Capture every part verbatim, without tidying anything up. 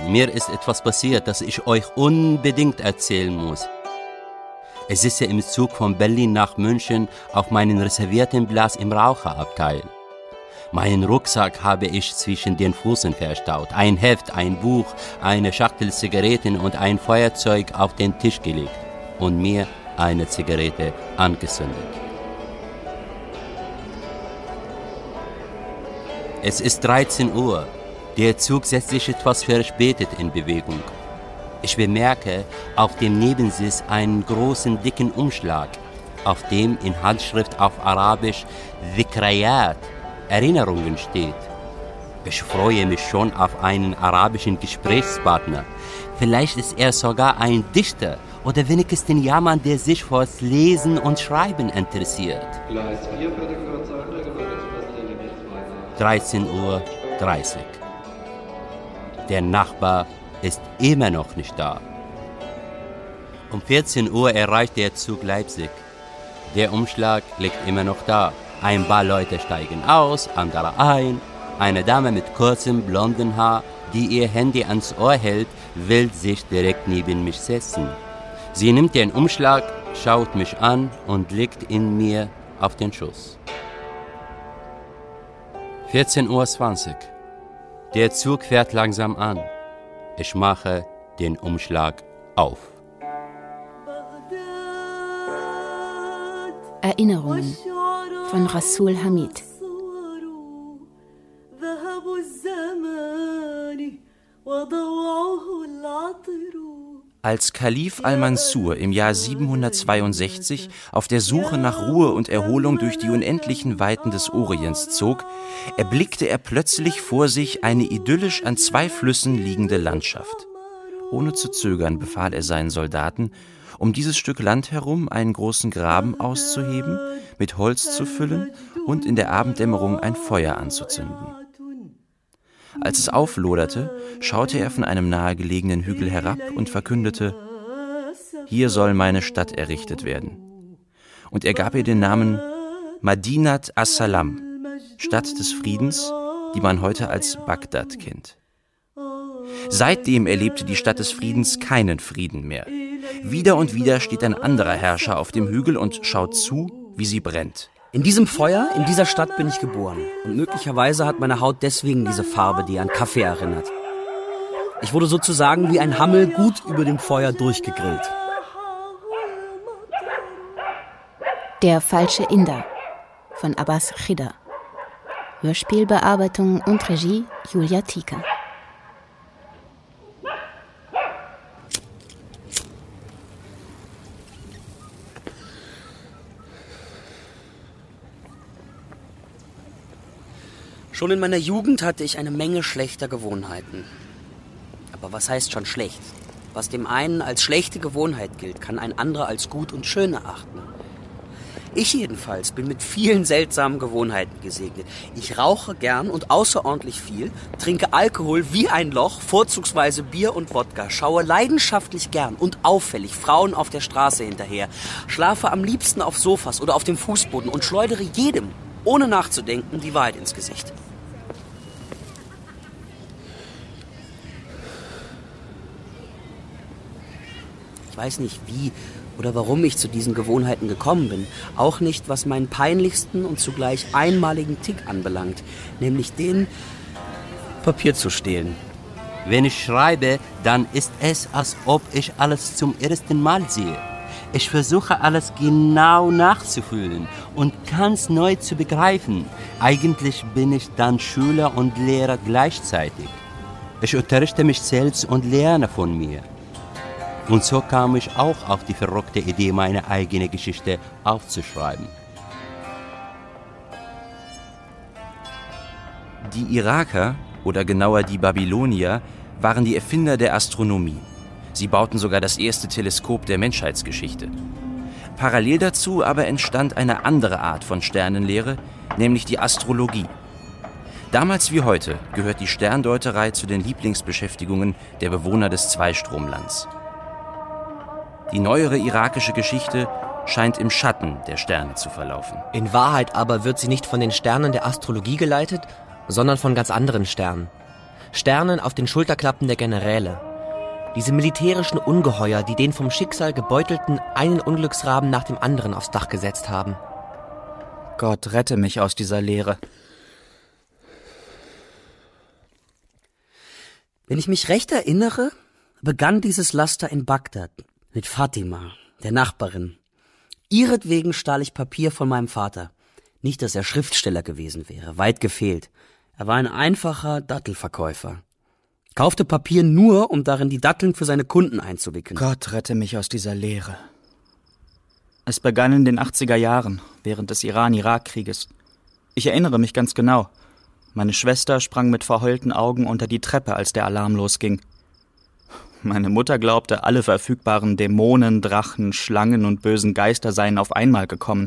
mir ist etwas passiert, das ich euch unbedingt erzählen muss. Ich sitze im Zug von Berlin nach München auf meinen reservierten Platz im Raucherabteil. Meinen Rucksack habe ich zwischen den Füßen verstaut. Ein Heft, ein Buch, eine Schachtel Zigaretten und ein Feuerzeug auf den Tisch gelegt und mir eine Zigarette angezündet. Es ist dreizehn Uhr. Der Zug setzt sich etwas verspätet in Bewegung. Ich bemerke auf dem Nebensitz einen großen, dicken Umschlag, auf dem in Handschrift auf Arabisch Dhikrayat, Erinnerungen steht. Ich freue mich schon auf einen arabischen Gesprächspartner. Vielleicht ist er sogar ein Dichter oder wenigstens jemand, der sich fürs Lesen und Schreiben interessiert. Gleis vier, fertig für Expresslinie zwei. dreizehn Uhr dreißig. Der Nachbar ist immer noch nicht da. Um vierzehn Uhr erreicht der Zug Leipzig. Der Umschlag liegt immer noch da. Ein paar Leute steigen aus, andere ein. Eine Dame mit kurzem blonden Haar, die ihr Handy ans Ohr hält, will sich direkt neben mich setzen. Sie nimmt den Umschlag, schaut mich an und legt ihn mir auf den Schoß. vierzehn Uhr zwanzig. Der Zug fährt langsam an. Ich mache den Umschlag auf. Erinnerungen von Rasul Hamid. Als Kalif al-Mansur im Jahr siebenhundertzweiundsechzig auf der Suche nach Ruhe und Erholung durch die unendlichen Weiten des Orients zog, erblickte er plötzlich vor sich eine idyllisch an zwei Flüssen liegende Landschaft. Ohne zu zögern befahl er seinen Soldaten, um dieses Stück Land herum einen großen Graben auszuheben, mit Holz zu füllen und in der Abenddämmerung ein Feuer anzuzünden. Als es aufloderte, schaute er von einem nahegelegenen Hügel herab und verkündete: Hier soll meine Stadt errichtet werden. Und er gab ihr den Namen Madinat as-Salam, Stadt des Friedens, die man heute als Bagdad kennt. Seitdem erlebte die Stadt des Friedens keinen Frieden mehr. Wieder und wieder steht ein anderer Herrscher auf dem Hügel und schaut zu, wie sie brennt. In diesem Feuer, in dieser Stadt bin ich geboren. Und möglicherweise hat meine Haut deswegen diese Farbe, die an Kaffee erinnert. Ich wurde sozusagen wie ein Hammel gut über dem Feuer durchgegrillt. Der falsche Inder von Abbas Khida. Hörspielbearbeitung und Regie Julia Thieker. Schon in meiner Jugend hatte ich eine Menge schlechter Gewohnheiten. Aber was heißt schon schlecht? Was dem einen als schlechte Gewohnheit gilt, kann ein anderer als gut und schön erachten. Ich jedenfalls bin mit vielen seltsamen Gewohnheiten gesegnet. Ich rauche gern und außerordentlich viel, trinke Alkohol wie ein Loch, vorzugsweise Bier und Wodka, schaue leidenschaftlich gern und auffällig Frauen auf der Straße hinterher, schlafe am liebsten auf Sofas oder auf dem Fußboden und schleudere jedem, ohne nachzudenken, die Wahrheit ins Gesicht. Ich weiß nicht, wie oder warum ich zu diesen Gewohnheiten gekommen bin. Auch nicht, was meinen peinlichsten und zugleich einmaligen Tick anbelangt, nämlich den, Papier zu stehlen. Wenn ich schreibe, dann ist es, als ob ich alles zum ersten Mal sehe. Ich versuche alles genau nachzufühlen und ganz neu zu begreifen. Eigentlich bin ich dann Schüler und Lehrer gleichzeitig. Ich unterrichte mich selbst und lerne von mir. Und so kam ich auch auf die verrückte Idee, meine eigene Geschichte aufzuschreiben. Die Iraker, oder genauer die Babylonier, waren die Erfinder der Astronomie. Sie bauten sogar das erste Teleskop der Menschheitsgeschichte. Parallel dazu aber entstand eine andere Art von Sternenlehre, nämlich die Astrologie. Damals wie heute gehört die Sterndeuterei zu den Lieblingsbeschäftigungen der Bewohner des Zweistromlands. Die neuere irakische Geschichte scheint im Schatten der Sterne zu verlaufen. In Wahrheit aber wird sie nicht von den Sternen der Astrologie geleitet, sondern von ganz anderen Sternen. Sternen auf den Schulterklappen der Generäle. Diese militärischen Ungeheuer, die den vom Schicksal gebeutelten einen Unglücksraben nach dem anderen aufs Dach gesetzt haben. Gott, rette mich aus dieser Leere. Wenn ich mich recht erinnere, begann dieses Laster in Bagdad mit Fatima, der Nachbarin. Ihretwegen stahl ich Papier von meinem Vater. Nicht, dass er Schriftsteller gewesen wäre, weit gefehlt. Er war ein einfacher Dattelverkäufer. Kaufte Papier nur, um darin die Datteln für seine Kunden einzuwickeln. Gott, rette mich aus dieser Leere. Es begann in den achtziger Jahren, während des Iran-Irak-Krieges. Ich erinnere mich ganz genau. Meine Schwester sprang mit verheulten Augen unter die Treppe, als der Alarm losging. Meine Mutter glaubte, alle verfügbaren Dämonen, Drachen, Schlangen und bösen Geister seien auf einmal gekommen.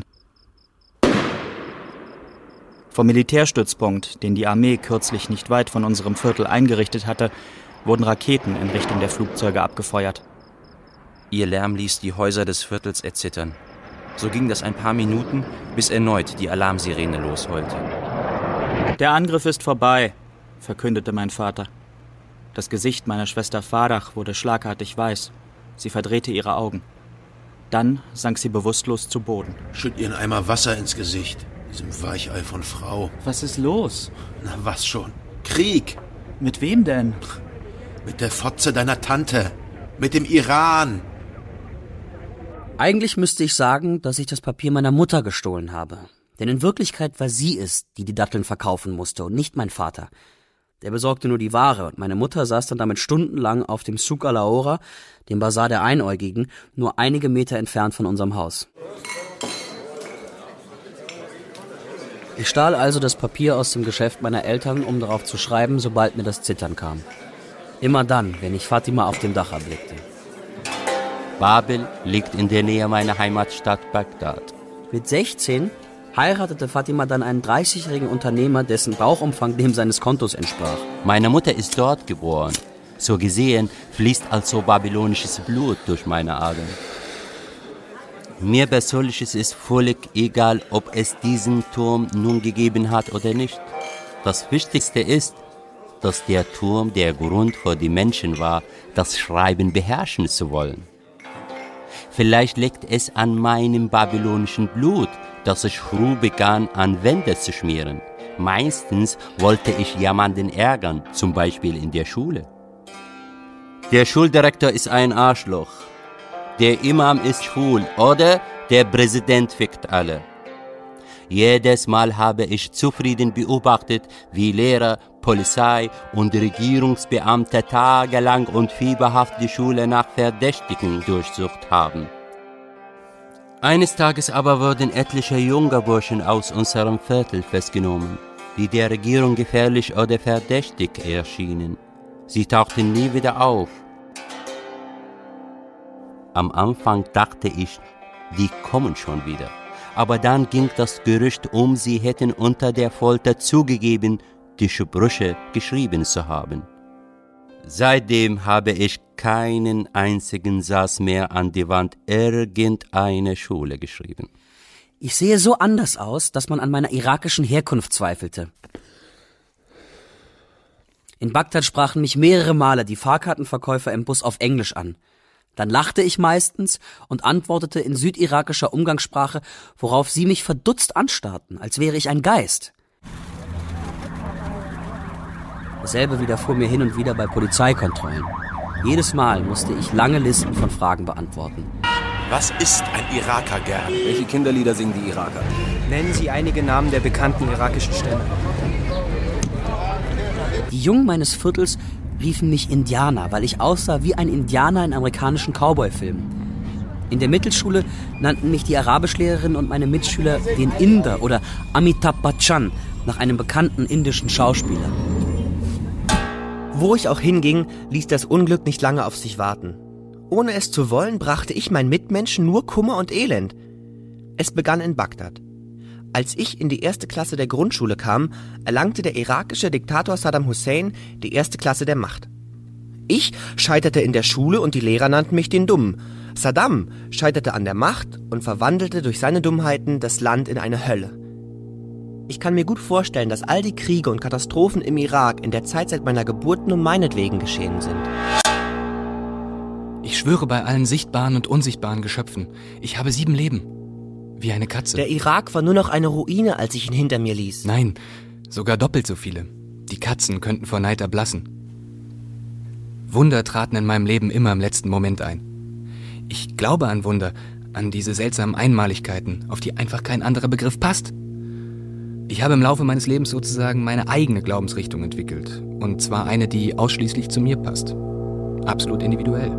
Vom Militärstützpunkt, den die Armee kürzlich nicht weit von unserem Viertel eingerichtet hatte, wurden Raketen in Richtung der Flugzeuge abgefeuert. Ihr Lärm ließ die Häuser des Viertels erzittern. So ging das ein paar Minuten, bis erneut die Alarmsirene losheulte. Der Angriff ist vorbei, verkündete mein Vater. Das Gesicht meiner Schwester Farach wurde schlagartig weiß. Sie verdrehte ihre Augen. Dann sank sie bewusstlos zu Boden. Schütt ihr einen Eimer Wasser ins Gesicht, diesem Weichei von Frau. Was ist los? Na was schon? Krieg! Mit wem denn? Mit der Fotze deiner Tante. Mit dem Iran. Eigentlich müsste ich sagen, dass ich das Papier meiner Mutter gestohlen habe. Denn in Wirklichkeit war sie es, die die Datteln verkaufen musste und nicht mein Vater. Der besorgte nur die Ware und meine Mutter saß dann damit stundenlang auf dem Souk al-Ahora, dem Bazar der Einäugigen, nur einige Meter entfernt von unserem Haus. Ich stahl also das Papier aus dem Geschäft meiner Eltern, um darauf zu schreiben, sobald mir das Zittern kam. Immer dann, wenn ich Fatima auf dem Dach erblickte. Babel liegt in der Nähe meiner Heimatstadt Bagdad. Mit sechzehn heiratete Fatima dann einen dreißigjährigen Unternehmer, dessen Bauchumfang dem seines Kontos entsprach. Meine Mutter ist dort geboren. So gesehen fließt also babylonisches Blut durch meine Adern. Mir persönlich ist es völlig egal, ob es diesen Turm nun gegeben hat oder nicht. Das Wichtigste ist, dass der Turm der Grund für die Menschen war, das Schreiben beherrschen zu wollen. Vielleicht liegt es an meinem babylonischen Blut, dass ich früh begann, an Wände zu schmieren. Meistens wollte ich jemanden ärgern, zum Beispiel in der Schule. Der Schuldirektor ist ein Arschloch. Der Imam ist schwul oder der Präsident fickt alle. Jedes Mal habe ich zufrieden beobachtet, wie Lehrer, Polizei und Regierungsbeamte tagelang und fieberhaft die Schule nach Verdächtigen durchsucht haben. Eines Tages aber wurden etliche junge Burschen aus unserem Viertel festgenommen, die der Regierung gefährlich oder verdächtig erschienen. Sie tauchten nie wieder auf. Am Anfang dachte ich, die kommen schon wieder. Aber dann ging das Gerücht um, sie hätten unter der Folter zugegeben, die Sprüche geschrieben zu haben. Seitdem habe ich keinen einzigen Satz mehr an die Wand irgendeiner Schule geschrieben. Ich sehe so anders aus, dass man an meiner irakischen Herkunft zweifelte. In Bagdad sprachen mich mehrere Male die Fahrkartenverkäufer im Bus auf Englisch an. Dann lachte ich meistens und antwortete in südirakischer Umgangssprache, worauf sie mich verdutzt anstarrten, als wäre ich ein Geist. Dasselbe widerfuhr mir hin und wieder bei Polizeikontrollen. Jedes Mal musste ich lange Listen von Fragen beantworten. Was ist ein Iraker gern? Welche Kinderlieder singen die Iraker? Nennen Sie einige Namen der bekannten irakischen Stämme. Die Jungen meines Viertels riefen mich Indianer, weil ich aussah wie ein Indianer in amerikanischen Cowboy-Filmen. In der Mittelschule nannten mich die Arabischlehrerin und meine Mitschüler den Inder oder Amitabh Bachchan, nach einem bekannten indischen Schauspieler. Wo ich auch hinging, ließ das Unglück nicht lange auf sich warten. Ohne es zu wollen, brachte ich meinen Mitmenschen nur Kummer und Elend. Es begann in Bagdad. Als ich in die erste Klasse der Grundschule kam, erlangte der irakische Diktator Saddam Hussein die erste Klasse der Macht. Ich scheiterte in der Schule und die Lehrer nannten mich den Dummen. Saddam scheiterte an der Macht und verwandelte durch seine Dummheiten das Land in eine Hölle. Ich kann mir gut vorstellen, dass all die Kriege und Katastrophen im Irak in der Zeit seit meiner Geburt nur meinetwegen geschehen sind. Ich schwöre bei allen sichtbaren und unsichtbaren Geschöpfen, ich habe sieben Leben. Wie eine Katze. Der Irak war nur noch eine Ruine, als ich ihn hinter mir ließ. Nein, sogar doppelt so viele. Die Katzen könnten vor Neid erblassen. Wunder traten in meinem Leben immer im letzten Moment ein. Ich glaube an Wunder, an diese seltsamen Einmaligkeiten, auf die einfach kein anderer Begriff passt. Ich habe im Laufe meines Lebens sozusagen meine eigene Glaubensrichtung entwickelt. Und zwar eine, die ausschließlich zu mir passt. Absolut individuell.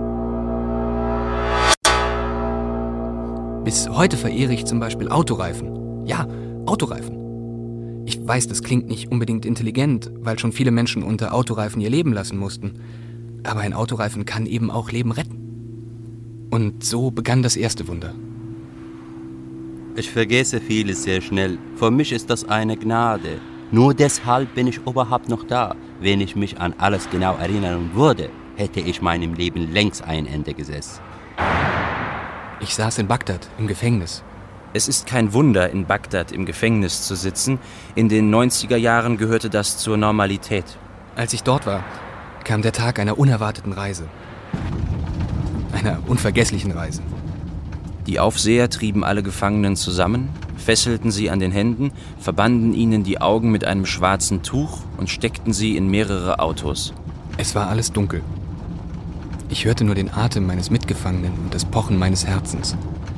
Bis heute verehre ich zum Beispiel Autoreifen. Ja, Autoreifen. Ich weiß, das klingt nicht unbedingt intelligent, weil schon viele Menschen unter Autoreifen ihr Leben lassen mussten. Aber ein Autoreifen kann eben auch Leben retten. Und so begann das erste Wunder. Ich vergesse vieles sehr schnell. Für mich ist das eine Gnade. Nur deshalb bin ich überhaupt noch da. Wenn ich mich an alles genau erinnern würde, hätte ich meinem Leben längst ein Ende gesetzt. Ich saß in Bagdad, im Gefängnis. Es ist kein Wunder, in Bagdad im Gefängnis zu sitzen. In den neunziger Jahren gehörte das zur Normalität. Als ich dort war, kam der Tag einer unerwarteten Reise. Einer unvergesslichen Reise. Die Aufseher trieben alle Gefangenen zusammen, fesselten sie an den Händen, verbanden ihnen die Augen mit einem schwarzen Tuch und steckten sie in mehrere Autos. Es war alles dunkel. Ich hörte nur den Atem meines Mitgefangenen und das Pochen meines Herzens.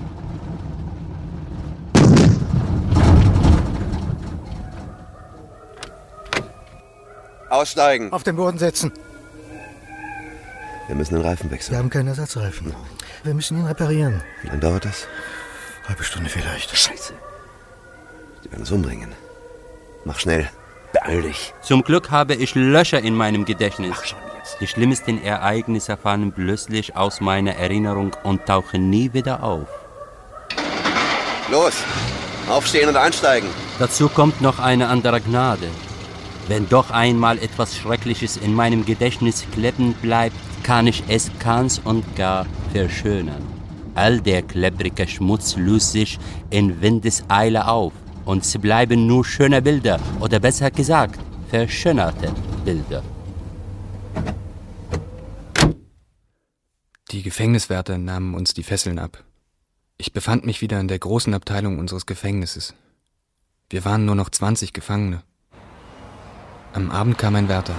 Aussteigen. Auf den Boden setzen. Wir müssen den Reifen wechseln. Wir haben keine Ersatzreifen. Wir müssen ihn reparieren. Wie lange dauert das? Halbe Stunde vielleicht. Scheiße. Die werden uns umbringen. Mach schnell. Beeil dich. Zum Glück habe ich Löcher in meinem Gedächtnis. Mach schon jetzt. Die schlimmsten Ereignisse fallen plötzlich aus meiner Erinnerung und tauchen nie wieder auf. Los, aufstehen und einsteigen. Dazu kommt noch eine andere Gnade. Wenn doch einmal etwas Schreckliches in meinem Gedächtnis kleben bleibt, kann ich es ganz und gar verschönern. All der klebrige Schmutz löst sich in Windeseile auf und es bleiben nur schöne Bilder oder besser gesagt, verschönerte Bilder. Die Gefängniswärter nahmen uns die Fesseln ab. Ich befand mich wieder in der großen Abteilung unseres Gefängnisses. Wir waren nur noch zwanzig Gefangene. Am Abend kam ein Wärter.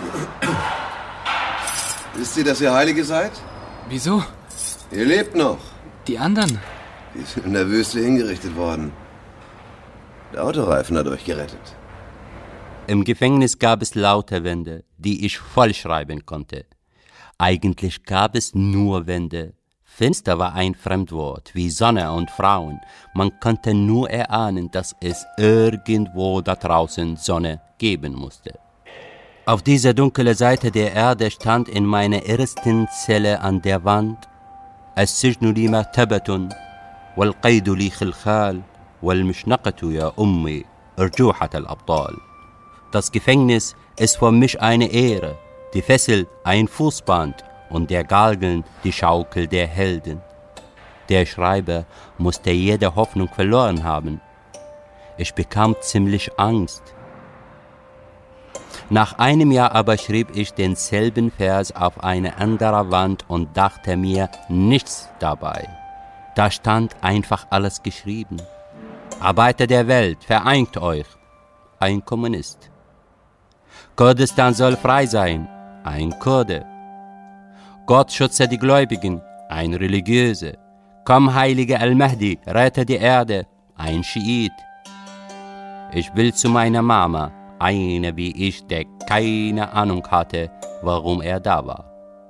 Wisst ihr, dass ihr Heilige seid? Wieso? Ihr lebt noch. Die anderen? Die sind in der Wüste hingerichtet worden. Der Autoreifen hat euch gerettet. Im Gefängnis gab es laute Wände, die ich vollschreiben konnte. Eigentlich gab es nur Wände. Finster war ein Fremdwort, wie Sonne und Frauen. Man konnte nur erahnen, dass es irgendwo da draußen Sonne geben musste. Auf dieser dunklen Seite der Erde stand in meiner ersten Zelle an der Wand السجن لي مرتبة والقيد لي خلخال والمشنقة يا أمي أرجوحة الأبطال. Das Gefängnis ist für mich eine Ehre, die Fessel ein Fußband und der Galgen die Schaukel der Helden. Der Schreiber musste jede Hoffnung verloren haben. Ich bekam ziemlich Angst. Nach einem Jahr aber schrieb ich denselben Vers auf eine andere Wand und dachte mir nichts dabei. Da stand einfach alles geschrieben. Arbeiter der Welt, vereint euch. Ein Kommunist. Kurdistan soll frei sein. Ein Kurde. Gott schütze die Gläubigen. Ein Religiöse. Komm, heilige Al-Mahdi, rette die Erde. Ein Schiit. Ich will zu meiner Mama. Eine wie ich, der keine Ahnung hatte, warum er da war.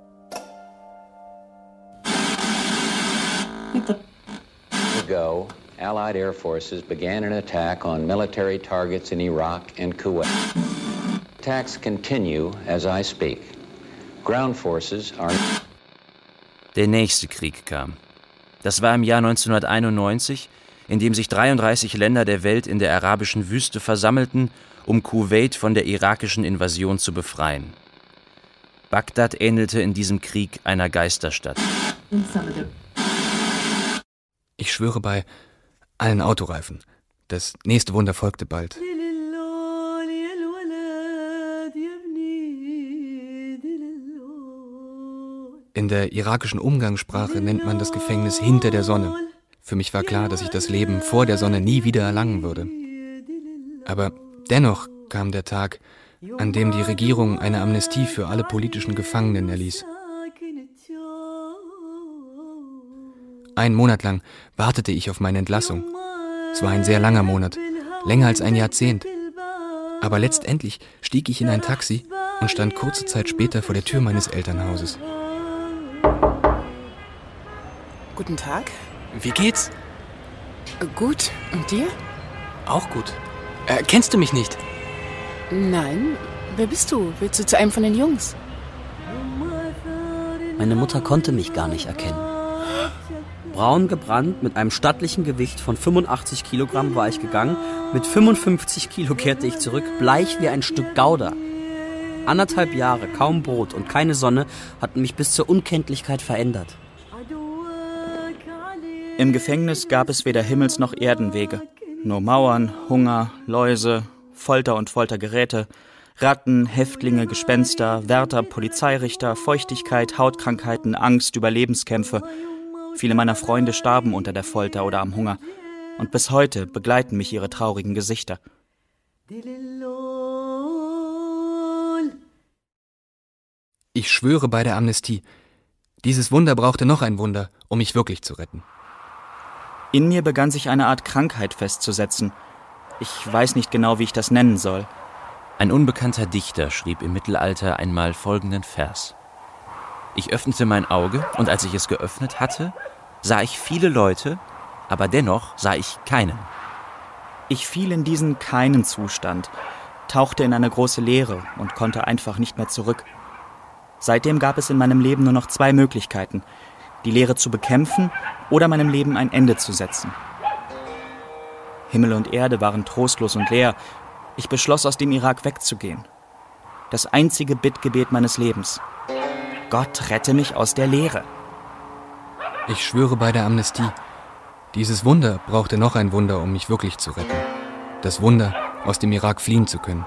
Ago, Allied air forces began an attack on military targets in Iraq and Kuwait. Attacks continue as I speak. Ground forces are... Der nächste Krieg kam. Das war im Jahr neunzehnhunderteinundneunzig, in dem sich dreiunddreißig Länder der Welt in der arabischen Wüste versammelten, um Kuwait von der irakischen Invasion zu befreien. Bagdad ähnelte in diesem Krieg einer Geisterstadt. Ich schwöre bei allen Autoreifen, Das nächste Wunder folgte bald. In der irakischen Umgangssprache nennt man das Gefängnis hinter der Sonne. Für mich war klar, dass ich das Leben vor der Sonne nie wieder erlangen würde. Aber dennoch kam der Tag, an dem die Regierung eine Amnestie für alle politischen Gefangenen erließ. Einen Monat lang wartete ich auf meine Entlassung. Es war ein sehr langer Monat, länger als ein Jahrzehnt. Aber letztendlich stieg ich in ein Taxi und stand kurze Zeit später vor der Tür meines Elternhauses. Guten Tag. Wie geht's? Gut. Und dir? Auch gut. Äh, kennst du mich nicht? Nein. Wer bist du? Willst du zu einem von den Jungs? Meine Mutter konnte mich gar nicht erkennen. Braun gebrannt, mit einem stattlichen Gewicht von fünfundachtzig Kilogramm war ich gegangen. Mit fünfundfünfzig Kilo kehrte ich zurück, bleich wie ein Stück Gouda. Anderthalb Jahre, kaum Brot und keine Sonne hatten mich bis zur Unkenntlichkeit verändert. Im Gefängnis gab es weder Himmels- noch Erdenwege. Nur Mauern, Hunger, Läuse, Folter und Foltergeräte, Ratten, Häftlinge, Gespenster, Wärter, Polizeirichter, Feuchtigkeit, Hautkrankheiten, Angst, Überlebenskämpfe. Viele meiner Freunde starben unter der Folter oder am Hunger. Und bis heute begleiten mich ihre traurigen Gesichter. Ich schwöre bei der Amnestie, dieses Wunder brauchte noch ein Wunder, um mich wirklich zu retten. In mir begann sich eine Art Krankheit festzusetzen. Ich weiß nicht genau, wie ich das nennen soll. Ein unbekannter Dichter schrieb im Mittelalter einmal folgenden Vers. Ich öffnete mein Auge, und als ich es geöffnet hatte, sah ich viele Leute, aber dennoch sah ich keinen. Ich fiel in diesen keinen Zustand, tauchte in eine große Leere und konnte einfach nicht mehr zurück. Seitdem gab es in meinem Leben nur noch zwei Möglichkeiten: die Leere zu bekämpfen oder meinem Leben ein Ende zu setzen. Himmel und Erde waren trostlos und leer. Ich beschloss, aus dem Irak wegzugehen. Das einzige Bittgebet meines Lebens: Gott, rette mich aus der Leere. Ich schwöre bei der Amnestie, dieses Wunder brauchte noch ein Wunder, um mich wirklich zu retten. Das Wunder, aus dem Irak fliehen zu können.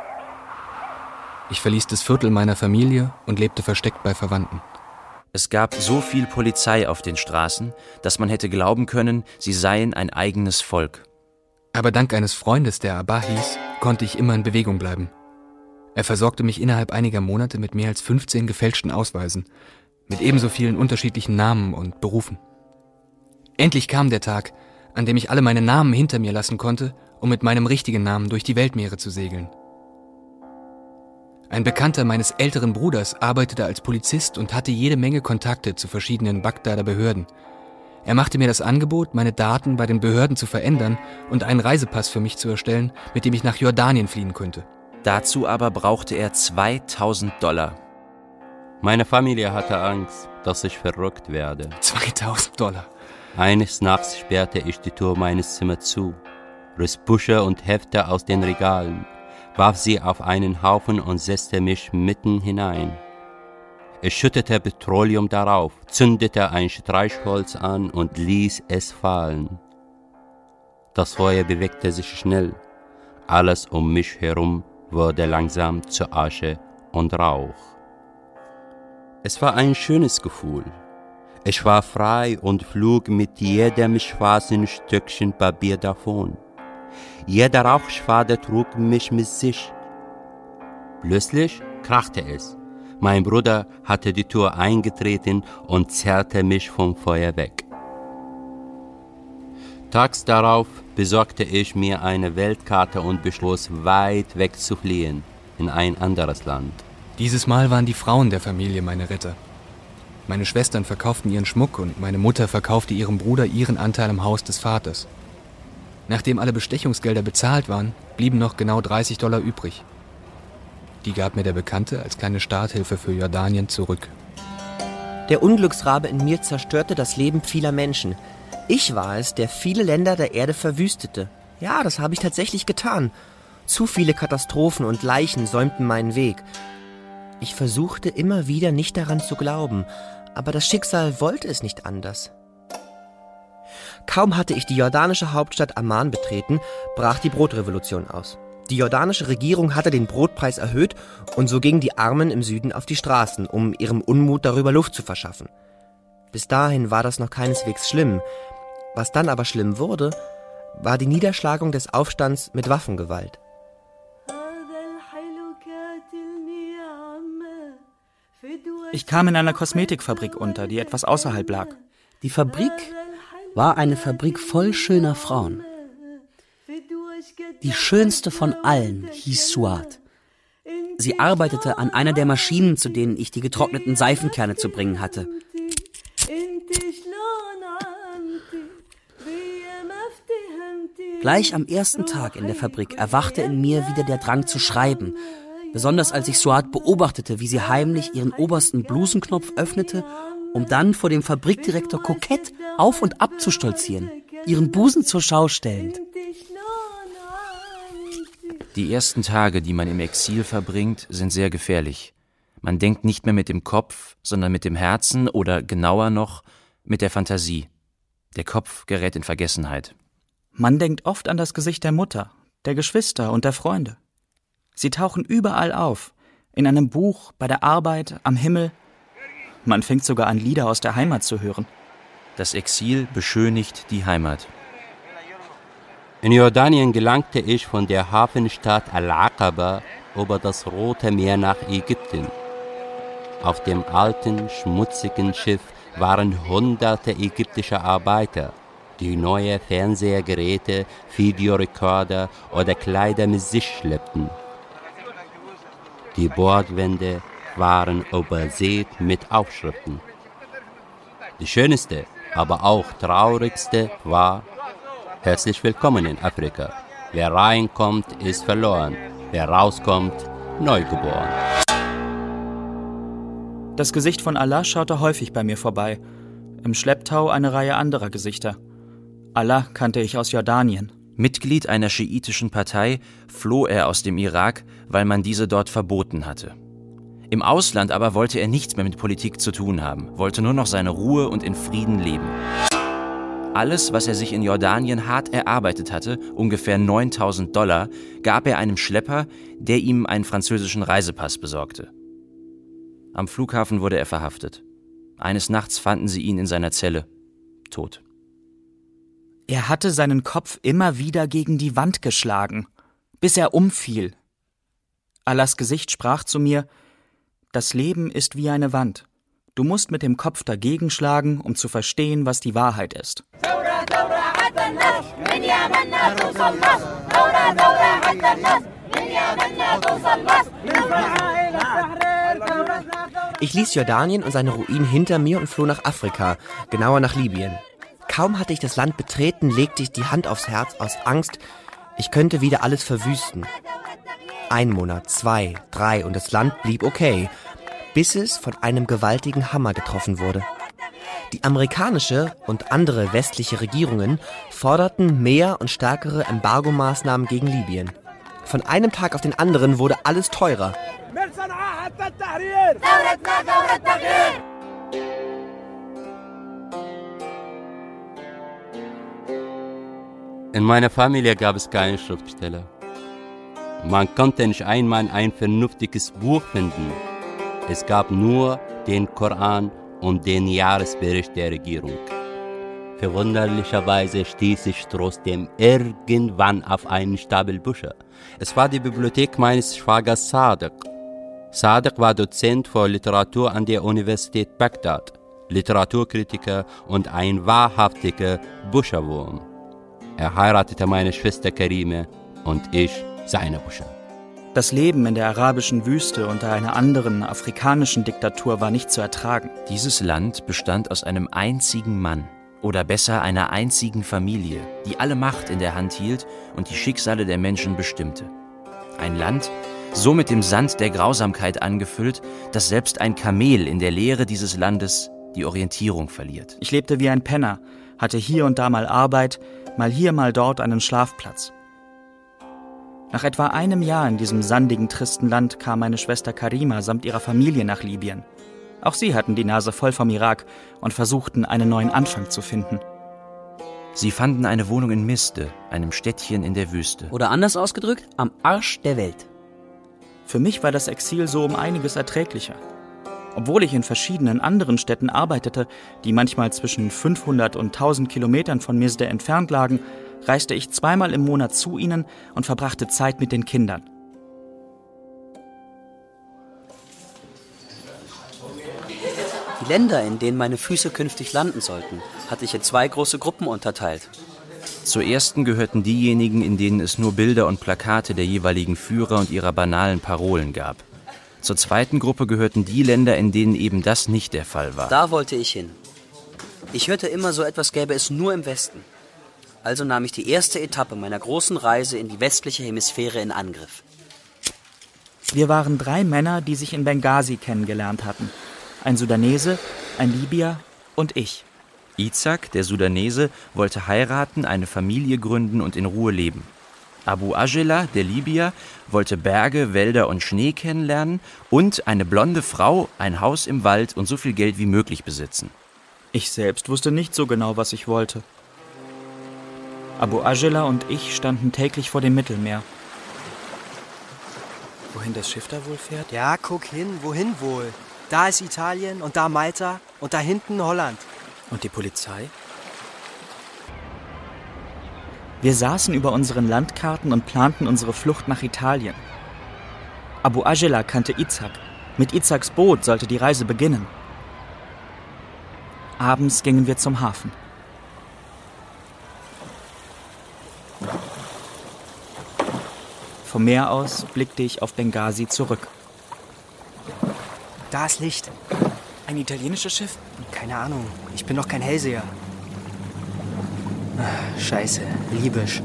Ich verließ das Viertel meiner Familie und lebte versteckt bei Verwandten. Es gab so viel Polizei auf den Straßen, dass man hätte glauben können, sie seien ein eigenes Volk. Aber dank eines Freundes, der Abba hieß, konnte ich immer in Bewegung bleiben. Er versorgte mich innerhalb einiger Monate mit mehr als fünfzehn gefälschten Ausweisen, mit ebenso vielen unterschiedlichen Namen und Berufen. Endlich kam der Tag, an dem ich alle meine Namen hinter mir lassen konnte, um mit meinem richtigen Namen durch die Weltmeere zu segeln. Ein Bekannter meines älteren Bruders arbeitete als Polizist und hatte jede Menge Kontakte zu verschiedenen Bagdader Behörden. Er machte mir das Angebot, meine Daten bei den Behörden zu verändern und einen Reisepass für mich zu erstellen, mit dem ich nach Jordanien fliehen könnte. Dazu aber brauchte er zweitausend Dollar. Meine Familie hatte Angst, dass ich verrückt werde. zweitausend Dollar? Eines Nachts sperrte ich die Tür meines Zimmers zu, riss Bücher und Hefte aus den Regalen, warf sie auf einen Haufen und setzte mich mitten hinein. Ich schüttete Petroleum darauf, zündete ein Streichholz an und ließ es fallen. Das Feuer bewegte sich schnell. Alles um mich herum wurde langsam zu Asche und Rauch. Es war ein schönes Gefühl. Ich war frei und flog mit jedem schwarzen Stückchen Papier davon. Jeder Rauchschwader trug mich mit sich. Plötzlich krachte es. Mein Bruder hatte die Tür eingetreten und zerrte mich vom Feuer weg. Tags darauf besorgte ich mir eine Weltkarte und beschloss, weit weg zu fliehen, in ein anderes Land. Dieses Mal waren die Frauen der Familie meine Retter. Meine Schwestern verkauften ihren Schmuck und meine Mutter verkaufte ihrem Bruder ihren Anteil am Haus des Vaters. Nachdem alle Bestechungsgelder bezahlt waren, blieben noch genau dreißig Dollar übrig. Die gab mir der Bekannte als kleine Starthilfe für Jordanien zurück. Der Unglücksrabe in mir zerstörte das Leben vieler Menschen. Ich war es, der viele Länder der Erde verwüstete. Ja, das habe ich tatsächlich getan. Zu viele Katastrophen und Leichen säumten meinen Weg. Ich versuchte immer wieder nicht daran zu glauben, aber das Schicksal wollte es nicht anders. Kaum hatte ich die jordanische Hauptstadt Amman betreten, brach die Brotrevolution aus. Die jordanische Regierung hatte den Brotpreis erhöht und so gingen die Armen im Süden auf die Straßen, um ihrem Unmut darüber Luft zu verschaffen. Bis dahin war das noch keineswegs schlimm. Was dann aber schlimm wurde, war die Niederschlagung des Aufstands mit Waffengewalt. Ich kam in einer Kosmetikfabrik unter, die etwas außerhalb lag. Die Fabrik war eine Fabrik voll schöner Frauen. Die schönste von allen hieß Suad. Sie arbeitete an einer der Maschinen, zu denen ich die getrockneten Seifenkerne zu bringen hatte. Gleich am ersten Tag in der Fabrik erwachte in mir wieder der Drang zu schreiben, besonders als ich Suad beobachtete, wie sie heimlich ihren obersten Blusenknopf öffnete, um dann vor dem Fabrikdirektor kokett auf und ab zu stolzieren, ihren Busen zur Schau stellend. Die ersten Tage, die man im Exil verbringt, sind sehr gefährlich. Man denkt nicht mehr mit dem Kopf, sondern mit dem Herzen oder genauer noch mit der Fantasie. Der Kopf gerät in Vergessenheit. Man denkt oft an das Gesicht der Mutter, der Geschwister und der Freunde. Sie tauchen überall auf, in einem Buch, bei der Arbeit, am Himmel. Man fängt sogar an, Lieder aus der Heimat zu hören. Das Exil beschönigt die Heimat. In Jordanien gelangte ich von der Hafenstadt Al-Aqaba über das Rote Meer nach Ägypten. Auf dem alten, schmutzigen Schiff waren hunderte ägyptische Arbeiter, die neue Fernsehgeräte, Videorekorder oder Kleider mit sich schleppten. Die Bordwände waren übersät mit Aufschriften. Die schönste, aber auch traurigste war: Herzlich willkommen in Afrika. Wer reinkommt, ist verloren. Wer rauskommt, neugeboren. Das Gesicht von Allah schaute häufig bei mir vorbei. Im Schlepptau eine Reihe anderer Gesichter. Allah kannte ich aus Jordanien. Mitglied einer schiitischen Partei floh er aus dem Irak, weil man diese dort verboten hatte. Im Ausland aber wollte er nichts mehr mit Politik zu tun haben, wollte nur noch seine Ruhe und in Frieden leben. Alles, was er sich in Jordanien hart erarbeitet hatte, ungefähr neuntausend Dollar, gab er einem Schlepper, der ihm einen französischen Reisepass besorgte. Am Flughafen wurde er verhaftet. Eines Nachts fanden sie ihn in seiner Zelle, tot. Er hatte seinen Kopf immer wieder gegen die Wand geschlagen, bis er umfiel. Allahs Gesicht sprach zu mir: Das Leben ist wie eine Wand. Du musst mit dem Kopf dagegen schlagen, um zu verstehen, was die Wahrheit ist. Ich ließ Jordanien und seine Ruinen hinter mir und floh nach Afrika, genauer nach Libyen. Kaum hatte ich das Land betreten, legte ich die Hand aufs Herz aus Angst, ich könnte wieder alles verwüsten. Ein Monat, zwei, drei und das Land blieb okay, bis es von einem gewaltigen Hammer getroffen wurde. Die amerikanische und andere westliche Regierungen forderten mehr und stärkere Embargomaßnahmen gegen Libyen. Von einem Tag auf den anderen wurde alles teurer. In meiner Familie gab es keine Schriftsteller. Man konnte nicht einmal ein vernünftiges Buch finden. Es gab nur den Koran und den Jahresbericht der Regierung. Verwunderlicherweise stieß ich trotzdem irgendwann auf einen Stapel Bücher. Es war die Bibliothek meines Schwagers Sadiq. Sadiq war Dozent für Literatur an der Universität Bagdad, Literaturkritiker und ein wahrhaftiger Bücherwurm. Er heiratete meine Schwester Karime und ich seine Bücher. Das Leben in der arabischen Wüste unter einer anderen afrikanischen Diktatur war nicht zu ertragen. Dieses Land bestand aus einem einzigen Mann, oder besser einer einzigen Familie, die alle Macht in der Hand hielt und die Schicksale der Menschen bestimmte. Ein Land, so mit dem Sand der Grausamkeit angefüllt, dass selbst ein Kamel in der Leere dieses Landes die Orientierung verliert. Ich lebte wie ein Penner, hatte hier und da mal Arbeit, mal hier, mal dort einen Schlafplatz. Nach etwa einem Jahr in diesem sandigen, tristen Land kam meine Schwester Karima samt ihrer Familie nach Libyen. Auch sie hatten die Nase voll vom Irak und versuchten, einen neuen Anfang zu finden. Sie fanden eine Wohnung in Miste, einem Städtchen in der Wüste. Oder anders ausgedrückt, am Arsch der Welt. Für mich war das Exil so um einiges erträglicher. Obwohl ich in verschiedenen anderen Städten arbeitete, die manchmal zwischen fünfhundert und tausend Kilometern von Miste entfernt lagen, reiste ich zweimal im Monat zu ihnen und verbrachte Zeit mit den Kindern. Die Länder, in denen meine Füße künftig landen sollten, hatte ich in zwei große Gruppen unterteilt. Zur ersten gehörten diejenigen, in denen es nur Bilder und Plakate der jeweiligen Führer und ihrer banalen Parolen gab. Zur zweiten Gruppe gehörten die Länder, in denen eben das nicht der Fall war. Da wollte ich hin. Ich hörte immer, so etwas gäbe es nur im Westen. Also nahm ich die erste Etappe meiner großen Reise in die westliche Hemisphäre in Angriff. Wir waren drei Männer, die sich in Benghazi kennengelernt hatten. Ein Sudanese, ein Libyer und ich. Izak, der Sudanese, wollte heiraten, eine Familie gründen und in Ruhe leben. Abu Ajela, der Libyer, wollte Berge, Wälder und Schnee kennenlernen und eine blonde Frau, ein Haus im Wald und so viel Geld wie möglich besitzen. Ich selbst wusste nicht so genau, was ich wollte. Abu Ajela und ich standen täglich vor dem Mittelmeer. Wohin das Schiff da wohl fährt? Ja, guck hin, wohin wohl? Da ist Italien und da Malta und da hinten Holland. Und die Polizei? Wir saßen über unseren Landkarten und planten unsere Flucht nach Italien. Abu Ajela kannte Izak. Mit Izaks Boot sollte die Reise beginnen. Abends gingen wir zum Hafen. Vom Meer aus blickte ich auf Benghazi zurück. Da ist Licht. Ein italienisches Schiff? Keine Ahnung, ich bin doch kein Hellseher. Scheiße, Liebisch.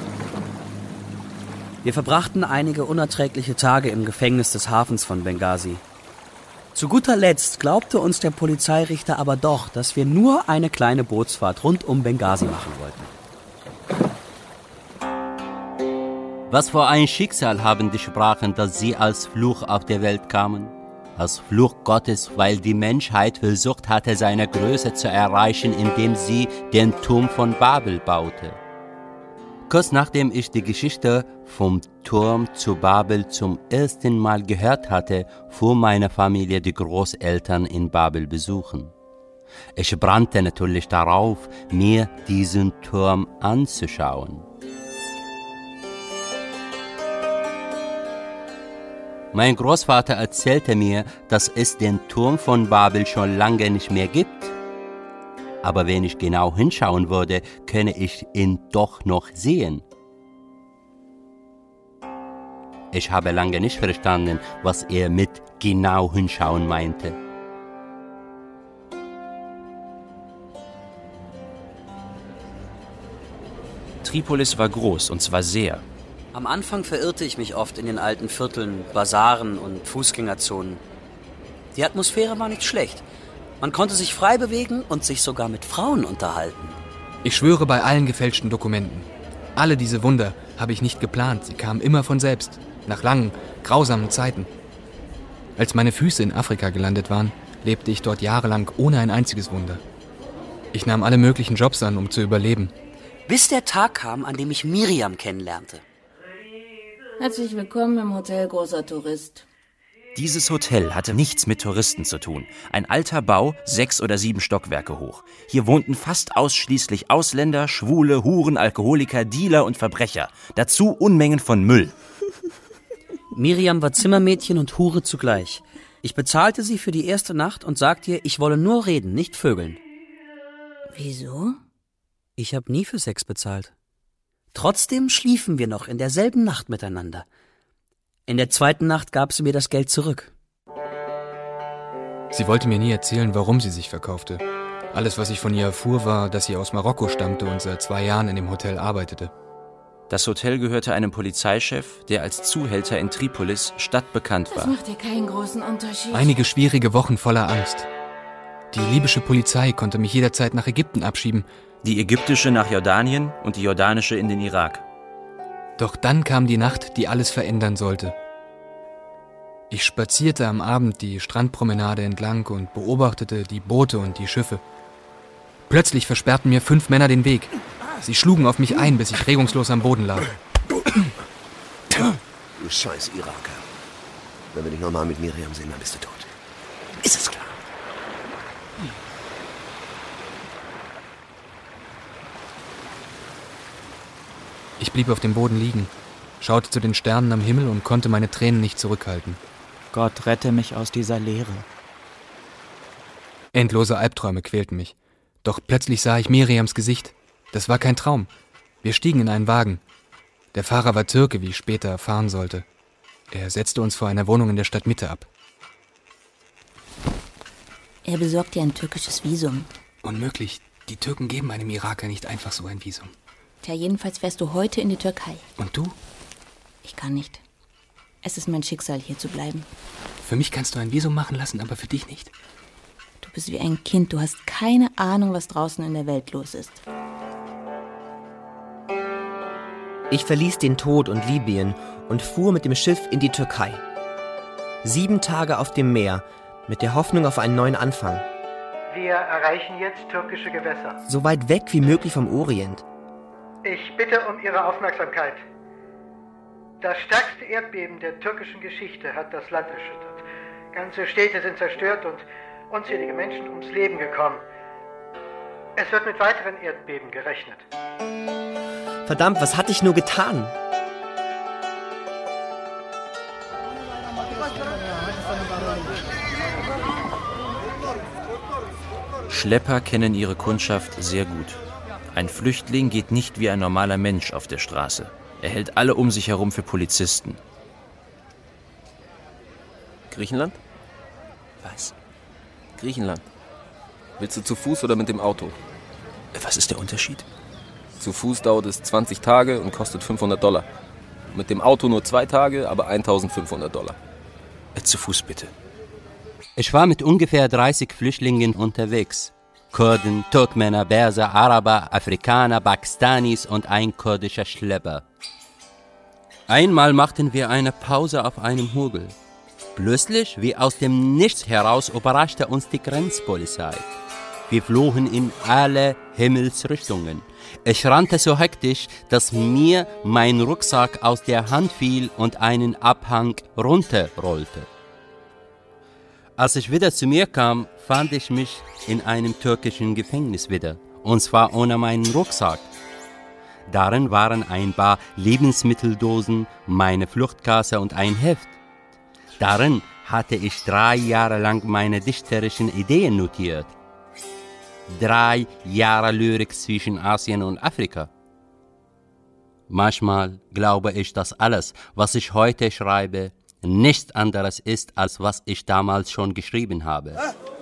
Wir verbrachten einige unerträgliche Tage im Gefängnis des Hafens von Benghazi. Zu guter Letzt glaubte uns der Polizeirichter aber doch, dass wir nur eine kleine Bootsfahrt rund um Benghazi machen wollten. Was für ein Schicksal haben die Sprachen, dass sie als Fluch auf die Welt kamen? Als Fluch Gottes, weil die Menschheit versucht hatte, seine Größe zu erreichen, indem sie den Turm von Babel baute. Kurz nachdem ich die Geschichte vom Turm zu Babel zum ersten Mal gehört hatte, fuhr meine Familie die Großeltern in Babel besuchen. Ich brannte natürlich darauf, mir diesen Turm anzuschauen. Mein Großvater erzählte mir, dass es den Turm von Babel schon lange nicht mehr gibt. Aber wenn ich genau hinschauen würde, könne ich ihn doch noch sehen. Ich habe lange nicht verstanden, was er mit genau hinschauen meinte. Tripolis war groß, und zwar sehr. Am Anfang verirrte ich mich oft in den alten Vierteln, Basaren und Fußgängerzonen. Die Atmosphäre war nicht schlecht. Man konnte sich frei bewegen und sich sogar mit Frauen unterhalten. Ich schwöre bei allen gefälschten Dokumenten. Alle diese Wunder habe ich nicht geplant. Sie kamen immer von selbst, nach langen, grausamen Zeiten. Als meine Füße in Afrika gelandet waren, lebte ich dort jahrelang ohne ein einziges Wunder. Ich nahm alle möglichen Jobs an, um zu überleben. Bis der Tag kam, an dem ich Miriam kennenlernte. Herzlich willkommen im Hotel Großer Tourist. Dieses Hotel hatte nichts mit Touristen zu tun. Ein alter Bau, sechs oder sieben Stockwerke hoch. Hier wohnten fast ausschließlich Ausländer, Schwule, Huren, Alkoholiker, Dealer und Verbrecher. Dazu Unmengen von Müll. Miriam war Zimmermädchen und Hure zugleich. Ich bezahlte sie für die erste Nacht und sagte ihr, ich wolle nur reden, nicht vögeln. Wieso? Ich habe nie für Sex bezahlt. Trotzdem schliefen wir noch in derselben Nacht miteinander. In der zweiten Nacht gab sie mir das Geld zurück. Sie wollte mir nie erzählen, warum sie sich verkaufte. Alles, was ich von ihr erfuhr, war, dass sie aus Marokko stammte und seit zwei Jahren in dem Hotel arbeitete. Das Hotel gehörte einem Polizeichef, der als Zuhälter in Tripolis stadtbekannt war. Das macht ja keinen großen Unterschied. Einige schwierige Wochen voller Angst. Die libysche Polizei konnte mich jederzeit nach Ägypten abschieben. Die ägyptische nach Jordanien und die jordanische in den Irak. Doch dann kam die Nacht, die alles verändern sollte. Ich spazierte am Abend die Strandpromenade entlang und beobachtete die Boote und die Schiffe. Plötzlich versperrten mir fünf Männer den Weg. Sie schlugen auf mich ein, bis ich regungslos am Boden lag. Du scheiß Iraker. Wenn wir dich nochmal mit Miriam sehen, dann bist du tot. Ist es klar? Ich blieb auf dem Boden liegen, schaute zu den Sternen am Himmel und konnte meine Tränen nicht zurückhalten. Gott, rette mich aus dieser Leere. Endlose Albträume quälten mich. Doch plötzlich sah ich Miriams Gesicht. Das war kein Traum. Wir stiegen in einen Wagen. Der Fahrer war Türke, wie ich später erfahren sollte. Er setzte uns vor einer Wohnung in der Stadtmitte ab. Er besorgt dir ein türkisches Visum. Unmöglich. Die Türken geben einem Iraker nicht einfach so ein Visum. Tja, jedenfalls fährst du heute in die Türkei. Und du? Ich kann nicht. Es ist mein Schicksal, hier zu bleiben. Für mich kannst du ein Visum machen lassen, aber für dich nicht. Du bist wie ein Kind. Du hast keine Ahnung, was draußen in der Welt los ist. Ich verließ den Tod und Libyen und fuhr mit dem Schiff in die Türkei. Sieben Tage auf dem Meer, mit der Hoffnung auf einen neuen Anfang. Wir erreichen jetzt türkische Gewässer. So weit weg wie möglich vom Orient. Ich bitte um Ihre Aufmerksamkeit. Das stärkste Erdbeben der türkischen Geschichte hat das Land erschüttert. Ganze Städte sind zerstört und unzählige Menschen ums Leben gekommen. Es wird mit weiteren Erdbeben gerechnet. Verdammt, was hatte ich nur getan? Schlepper kennen ihre Kundschaft sehr gut. Ein Flüchtling geht nicht wie ein normaler Mensch auf der Straße. Er hält alle um sich herum für Polizisten. Griechenland? Was? Griechenland. Willst du zu Fuß oder mit dem Auto? Was ist der Unterschied? Zu Fuß dauert es zwanzig Tage und kostet fünfhundert Dollar. Mit dem Auto nur zwei Tage, aber eintausendfünfhundert Dollar. Zu Fuß bitte. Ich war mit ungefähr dreißig Flüchtlingen unterwegs. Kurden, Turkmener, Perser, Araber, Afrikaner, Pakistanis und ein kurdischer Schlepper. Einmal machten wir eine Pause auf einem Hügel. Plötzlich, wie aus dem Nichts heraus, überraschte uns die Grenzpolizei. Wir flohen in alle Himmelsrichtungen. Ich rannte so hektisch, dass mir mein Rucksack aus der Hand fiel und einen Abhang runterrollte. Als ich wieder zu mir kam, fand ich mich in einem türkischen Gefängnis wieder, und zwar ohne meinen Rucksack. Darin waren ein paar Lebensmitteldosen, meine Fluchtkasse und ein Heft. Darin hatte ich drei Jahre lang meine dichterischen Ideen notiert. Drei Jahre Lyrik zwischen Asien und Afrika. Manchmal glaube ich, dass alles, was ich heute schreibe, nichts anderes ist, als was ich damals schon geschrieben habe.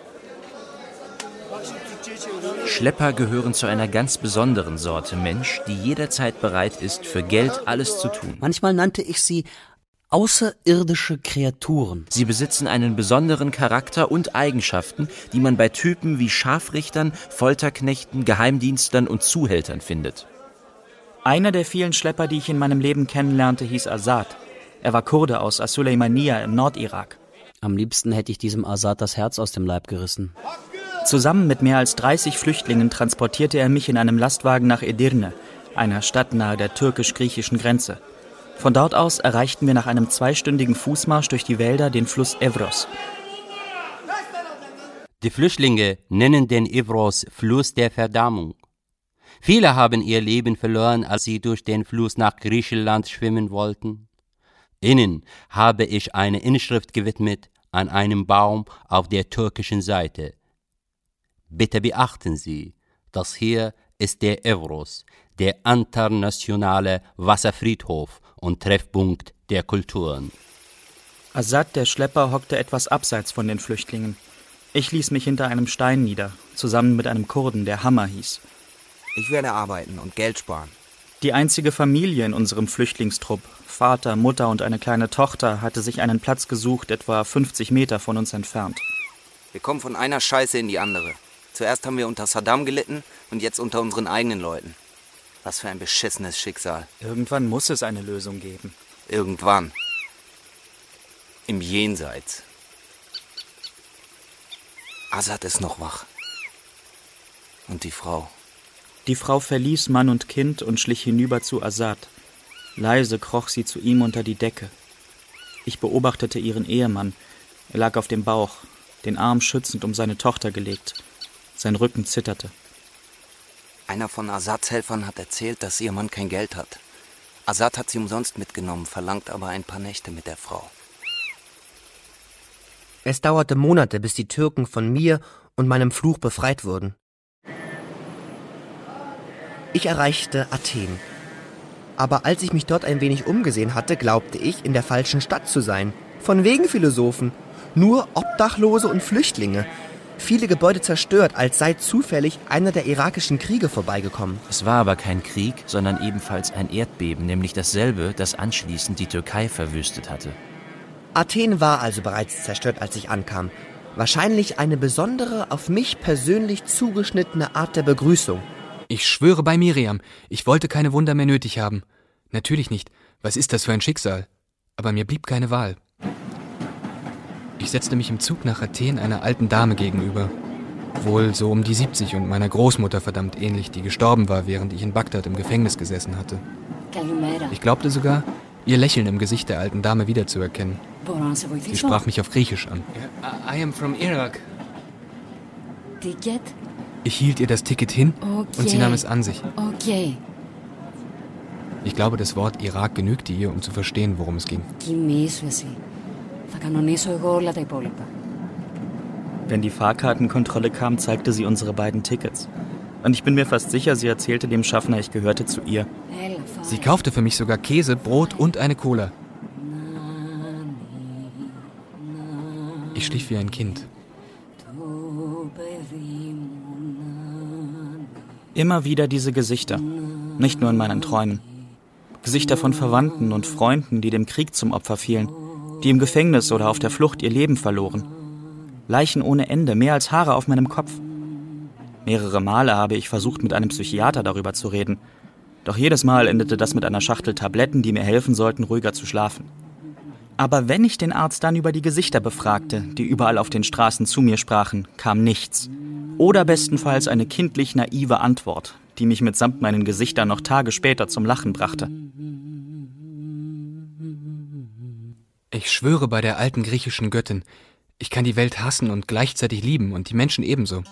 Schlepper gehören zu einer ganz besonderen Sorte Mensch, die jederzeit bereit ist, für Geld alles zu tun. Manchmal nannte ich sie außerirdische Kreaturen. Sie besitzen einen besonderen Charakter und Eigenschaften, die man bei Typen wie Scharfrichtern, Folterknechten, Geheimdienstlern und Zuhältern findet. Einer der vielen Schlepper, die ich in meinem Leben kennenlernte, hieß Azad. Er war Kurde aus As-Suleimaniya im Nordirak. Am liebsten hätte ich diesem Azad das Herz aus dem Leib gerissen. Zusammen mit mehr als dreißig Flüchtlingen transportierte er mich in einem Lastwagen nach Edirne, einer Stadt nahe der türkisch-griechischen Grenze. Von dort aus erreichten wir nach einem zweistündigen Fußmarsch durch die Wälder den Fluss Evros. Die Flüchtlinge nennen den Evros Fluss der Verdammung. Viele haben ihr Leben verloren, als sie durch den Fluss nach Griechenland schwimmen wollten. Ihnen habe ich eine Inschrift gewidmet an einem Baum auf der türkischen Seite. Bitte beachten Sie, das hier ist der Evros, der internationale Wasserfriedhof und Treffpunkt der Kulturen. Azad, der Schlepper, hockte etwas abseits von den Flüchtlingen. Ich ließ mich hinter einem Stein nieder, zusammen mit einem Kurden, der Hammer hieß. Ich werde arbeiten und Geld sparen. Die einzige Familie in unserem Flüchtlingstrupp, Vater, Mutter und eine kleine Tochter, hatte sich einen Platz gesucht, etwa fünfzig Meter von uns entfernt. Wir kommen von einer Scheiße in die andere. Zuerst haben wir unter Saddam gelitten und jetzt unter unseren eigenen Leuten. Was für ein beschissenes Schicksal. Irgendwann muss es eine Lösung geben. Irgendwann. Im Jenseits. Azad ist noch wach. Und die Frau. Die Frau verließ Mann und Kind und schlich hinüber zu Asad. Leise kroch sie zu ihm unter die Decke. Ich beobachtete ihren Ehemann. Er lag auf dem Bauch, den Arm schützend um seine Tochter gelegt. Sein Rücken zitterte. Einer von Asads Helfern hat erzählt, dass ihr Mann kein Geld hat. Asad hat sie umsonst mitgenommen, verlangt aber ein paar Nächte mit der Frau. Es dauerte Monate, bis die Türken von mir und meinem Fluch befreit wurden. Ich erreichte Athen. Aber als ich mich dort ein wenig umgesehen hatte, glaubte ich, in der falschen Stadt zu sein. Von wegen Philosophen. Nur Obdachlose und Flüchtlinge. Viele Gebäude zerstört, als sei zufällig einer der irakischen Kriege vorbeigekommen. Es war aber kein Krieg, sondern ebenfalls ein Erdbeben, nämlich dasselbe, das anschließend die Türkei verwüstet hatte. Athen war also bereits zerstört, als ich ankam. Wahrscheinlich eine besondere, auf mich persönlich zugeschnittene Art der Begrüßung. Ich schwöre bei Miriam, ich wollte keine Wunder mehr nötig haben. Natürlich nicht. Was ist das für ein Schicksal? Aber mir blieb keine Wahl. Ich setzte mich im Zug nach Athen einer alten Dame gegenüber. Wohl so um die siebzig und meiner Großmutter verdammt ähnlich, die gestorben war, während ich in Bagdad im Gefängnis gesessen hatte. Ich glaubte sogar, ihr Lächeln im Gesicht der alten Dame wiederzuerkennen. Sie sprach mich auf Griechisch an. I am from Iraq. Ticket? Ich hielt ihr das Ticket hin okay. und sie nahm es an sich. Okay. Ich glaube, das Wort Irak genügte ihr, um zu verstehen, worum es ging. Wenn die Fahrkartenkontrolle kam, zeigte sie unsere beiden Tickets. Und ich bin mir fast sicher, sie erzählte dem Schaffner, ich gehörte zu ihr. Sie kaufte für mich sogar Käse, Brot und eine Cola. Ich schlief wie ein Kind. Immer wieder diese Gesichter, nicht nur in meinen Träumen. Gesichter von Verwandten und Freunden, die dem Krieg zum Opfer fielen, die im Gefängnis oder auf der Flucht ihr Leben verloren. Leichen ohne Ende, mehr als Haare auf meinem Kopf. Mehrere Male habe ich versucht, mit einem Psychiater darüber zu reden. Doch jedes Mal endete das mit einer Schachtel Tabletten, die mir helfen sollten, ruhiger zu schlafen. Aber wenn ich den Arzt dann über die Gesichter befragte, die überall auf den Straßen zu mir sprachen, kam nichts. Oder bestenfalls eine kindlich naive Antwort, die mich mitsamt meinen Gesichtern noch Tage später zum Lachen brachte. Ich schwöre bei der alten griechischen Göttin, ich kann die Welt hassen und gleichzeitig lieben und die Menschen ebenso.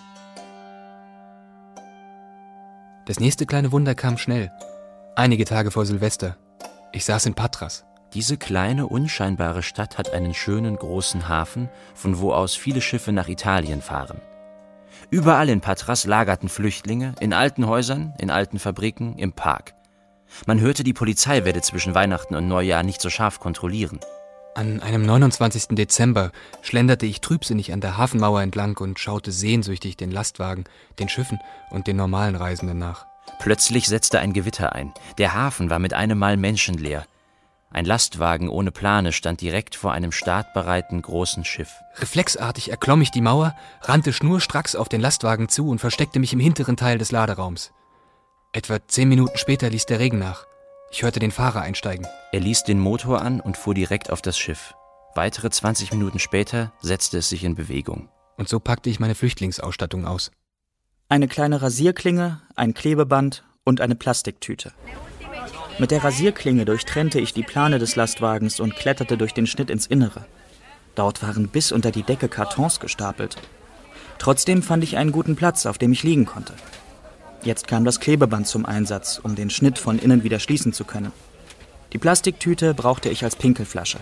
Das nächste kleine Wunder kam schnell. Einige Tage vor Silvester. Ich saß in Patras. Diese kleine, unscheinbare Stadt hat einen schönen, großen Hafen, von wo aus viele Schiffe nach Italien fahren. Überall in Patras lagerten Flüchtlinge, in alten Häusern, in alten Fabriken, im Park. Man hörte, die Polizei werde zwischen Weihnachten und Neujahr nicht so scharf kontrollieren. An einem neunundzwanzigsten Dezember schlenderte ich trübsinnig an der Hafenmauer entlang und schaute sehnsüchtig den Lastwagen, den Schiffen und den normalen Reisenden nach. Plötzlich setzte ein Gewitter ein. Der Hafen war mit einem Mal menschenleer. Ein Lastwagen ohne Plane stand direkt vor einem startbereiten großen Schiff. Reflexartig erklomm ich die Mauer, rannte schnurstracks auf den Lastwagen zu und versteckte mich im hinteren Teil des Laderaums. Etwa zehn Minuten später ließ der Regen nach. Ich hörte den Fahrer einsteigen. Er ließ den Motor an und fuhr direkt auf das Schiff. Weitere zwanzig Minuten später setzte es sich in Bewegung. Und so packte ich meine Flüchtlingsausstattung aus. Eine kleine Rasierklinge, ein Klebeband und eine Plastiktüte. Mit der Rasierklinge durchtrennte ich die Plane des Lastwagens und kletterte durch den Schnitt ins Innere. Dort waren bis unter die Decke Kartons gestapelt. Trotzdem fand ich einen guten Platz, auf dem ich liegen konnte. Jetzt kam das Klebeband zum Einsatz, um den Schnitt von innen wieder schließen zu können. Die Plastiktüte brauchte ich als Pinkelflasche.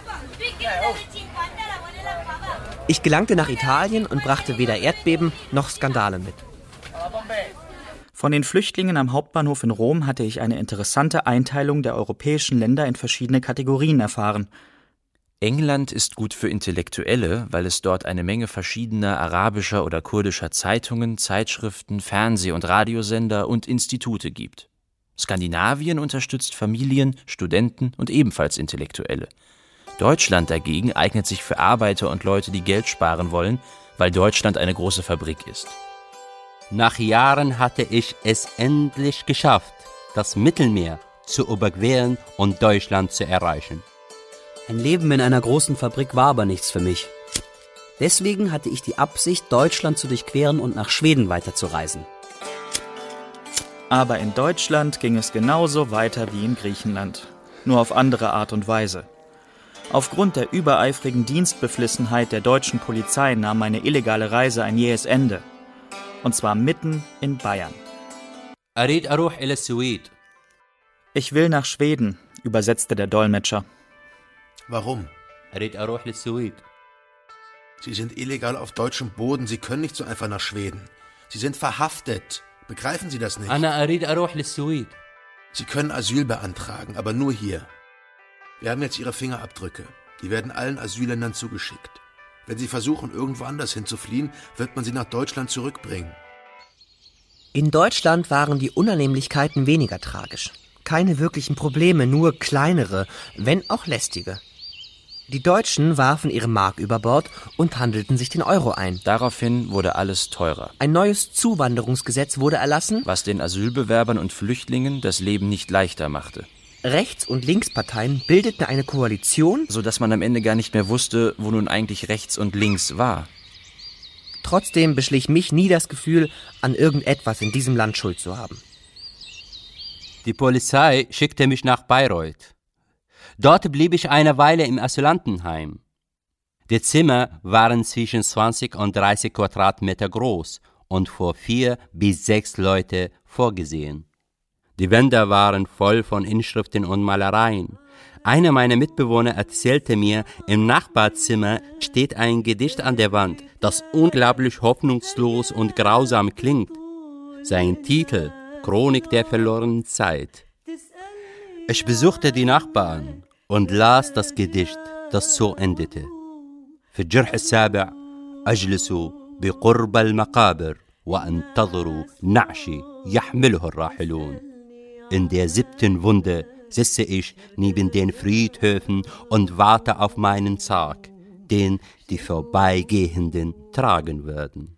Ich gelangte nach Italien und brachte weder Erdbeben noch Skandale mit. Von den Flüchtlingen am Hauptbahnhof in Rom hatte ich eine interessante Einteilung der europäischen Länder in verschiedene Kategorien erfahren. England ist gut für Intellektuelle, weil es dort eine Menge verschiedener arabischer oder kurdischer Zeitungen, Zeitschriften, Fernseh- und Radiosender und Institute gibt. Skandinavien unterstützt Familien, Studenten und ebenfalls Intellektuelle. Deutschland dagegen eignet sich für Arbeiter und Leute, die Geld sparen wollen, weil Deutschland eine große Fabrik ist. Nach Jahren hatte ich es endlich geschafft, das Mittelmeer zu überqueren und Deutschland zu erreichen. Ein Leben in einer großen Fabrik war aber nichts für mich. Deswegen hatte ich die Absicht, Deutschland zu durchqueren und nach Schweden weiterzureisen. Aber in Deutschland ging es genauso weiter wie in Griechenland, nur auf andere Art und Weise. Aufgrund der übereifrigen Dienstbeflissenheit der deutschen Polizei nahm meine illegale Reise ein jähes Ende. Und zwar mitten in Bayern. Ich will nach Schweden, übersetzte der Dolmetscher. Warum? Sie sind illegal auf deutschem Boden. Sie können nicht so einfach nach Schweden. Sie sind verhaftet. Begreifen Sie das nicht? Sie können Asyl beantragen, aber nur hier. Wir haben jetzt Ihre Fingerabdrücke. Die werden allen Asylländern zugeschickt. Wenn Sie versuchen, irgendwo anders hinzufliehen, wird man Sie nach Deutschland zurückbringen. In Deutschland waren die Unannehmlichkeiten weniger tragisch. Keine wirklichen Probleme, nur kleinere, wenn auch lästige. Die Deutschen warfen ihre Mark über Bord und handelten sich den Euro ein. Daraufhin wurde alles teurer. Ein neues Zuwanderungsgesetz wurde erlassen, was den Asylbewerbern und Flüchtlingen das Leben nicht leichter machte. Rechts- und Linksparteien bildeten eine Koalition, sodass man am Ende gar nicht mehr wusste, wo nun eigentlich rechts und links war. Trotzdem beschlich mich nie das Gefühl, an irgendetwas in diesem Land Schuld zu haben. Die Polizei schickte mich nach Bayreuth. Dort blieb ich eine Weile im Asylantenheim. Die Zimmer waren zwischen zwanzig und dreißig Quadratmeter groß und für vier bis sechs Leute vorgesehen. Die Wände waren voll von Inschriften und Malereien. Einer meiner Mitbewohner erzählte mir, im Nachbarzimmer steht ein Gedicht an der Wand, das unglaublich hoffnungslos und grausam klingt. Sein Titel, Chronik der verlorenen Zeit. Ich besuchte die Nachbarn und las das Gedicht, das so endete. في الجرح السابع أجلس بقرب المقابر وأنتظر نعشي يحمله الراحلون. In der siebten Wunde sitze ich neben den Friedhöfen und warte auf meinen Sarg, den die Vorbeigehenden tragen werden.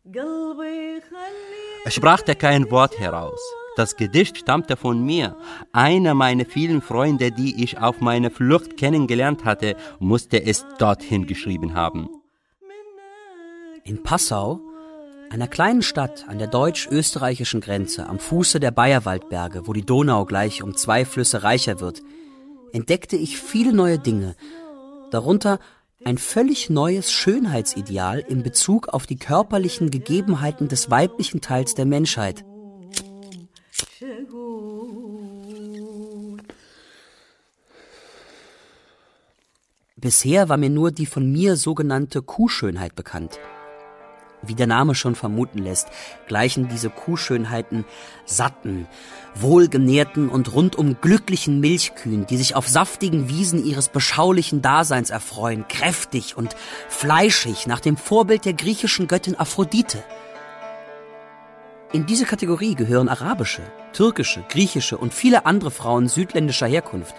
Ich brachte kein Wort heraus. Das Gedicht stammte von mir. Einer meiner vielen Freunde, die ich auf meiner Flucht kennengelernt hatte, musste es dorthin geschrieben haben. In Passau, einer kleinen Stadt an der deutsch-österreichischen Grenze, am Fuße der Bayerwaldberge, wo die Donau gleich um zwei Flüsse reicher wird, entdeckte ich viele neue Dinge, darunter ein völlig neues Schönheitsideal in Bezug auf die körperlichen Gegebenheiten des weiblichen Teils der Menschheit. Bisher war mir nur die von mir sogenannte Kuhschönheit bekannt. Wie der Name schon vermuten lässt, gleichen diese Kuhschönheiten satten, wohlgenährten und rundum glücklichen Milchkühen, die sich auf saftigen Wiesen ihres beschaulichen Daseins erfreuen, kräftig und fleischig nach dem Vorbild der griechischen Göttin Aphrodite. In diese Kategorie gehören arabische, türkische, griechische und viele andere Frauen südländischer Herkunft.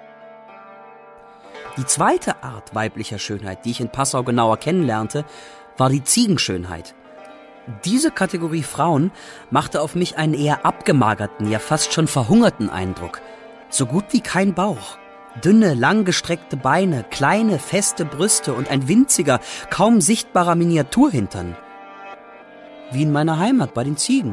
Die zweite Art weiblicher Schönheit, die ich in Passau genauer kennenlernte, war die Ziegenschönheit. Diese Kategorie Frauen machte auf mich einen eher abgemagerten, ja fast schon verhungerten Eindruck. So gut wie kein Bauch. Dünne, langgestreckte Beine, kleine, feste Brüste und ein winziger, kaum sichtbarer Miniaturhintern. Wie in meiner Heimat bei den Ziegen.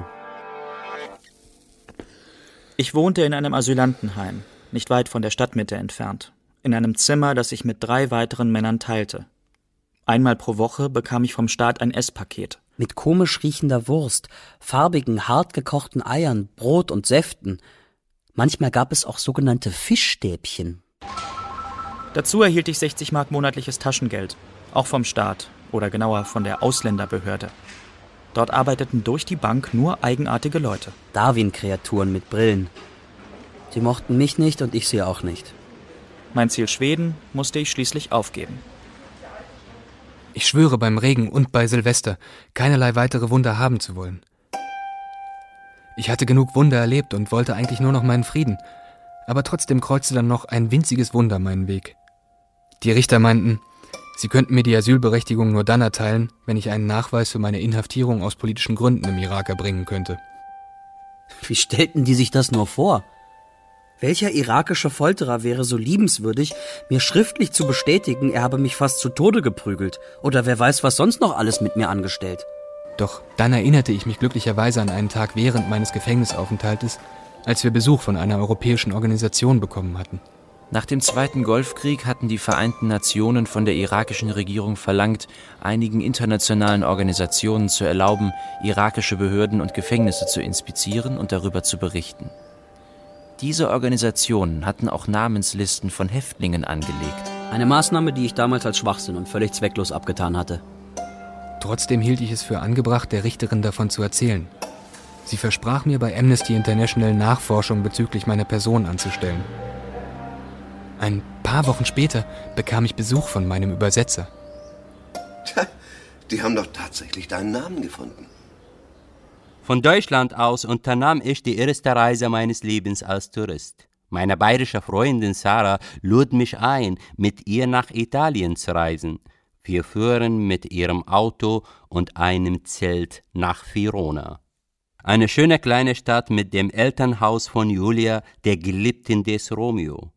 Ich wohnte in einem Asylantenheim, nicht weit von der Stadtmitte entfernt. In einem Zimmer, das ich mit drei weiteren Männern teilte. Einmal pro Woche bekam ich vom Staat ein Esspaket. Mit komisch riechender Wurst, farbigen, hart gekochten Eiern, Brot und Säften. Manchmal gab es auch sogenannte Fischstäbchen. Dazu erhielt ich sechzig Mark monatliches Taschengeld, auch vom Staat oder genauer von der Ausländerbehörde. Dort arbeiteten durch die Bank nur eigenartige Leute. Darwin-Kreaturen mit Brillen. Sie mochten mich nicht und ich sie auch nicht. Mein Ziel Schweden musste ich schließlich aufgeben. Ich schwöre beim Regen und bei Silvester, keinerlei weitere Wunder haben zu wollen. Ich hatte genug Wunder erlebt und wollte eigentlich nur noch meinen Frieden. Aber trotzdem kreuzte dann noch ein winziges Wunder meinen Weg. Die Richter meinten, sie könnten mir die Asylberechtigung nur dann erteilen, wenn ich einen Nachweis für meine Inhaftierung aus politischen Gründen im Irak erbringen könnte. Wie stellten die sich das nur vor? Welcher irakische Folterer wäre so liebenswürdig, mir schriftlich zu bestätigen, er habe mich fast zu Tode geprügelt? Oder wer weiß, was sonst noch alles mit mir angestellt? Doch dann erinnerte ich mich glücklicherweise an einen Tag während meines Gefängnisaufenthaltes, als wir Besuch von einer europäischen Organisation bekommen hatten. Nach dem Zweiten Golfkrieg hatten die Vereinten Nationen von der irakischen Regierung verlangt, einigen internationalen Organisationen zu erlauben, irakische Behörden und Gefängnisse zu inspizieren und darüber zu berichten. Diese Organisationen hatten auch Namenslisten von Häftlingen angelegt. Eine Maßnahme, die ich damals als Schwachsinn und völlig zwecklos abgetan hatte. Trotzdem hielt ich es für angebracht, der Richterin davon zu erzählen. Sie versprach mir, bei Amnesty International Nachforschung bezüglich meiner Person anzustellen. Ein paar Wochen später bekam ich Besuch von meinem Übersetzer. Tja, die haben doch tatsächlich deinen Namen gefunden. Von Deutschland aus unternahm ich die erste Reise meines Lebens als Tourist. Meine bayerische Freundin Sarah lud mich ein, mit ihr nach Italien zu reisen. Wir fuhren mit ihrem Auto und einem Zelt nach Verona. Eine schöne kleine Stadt mit dem Elternhaus von Julia, der Geliebten des Romeo.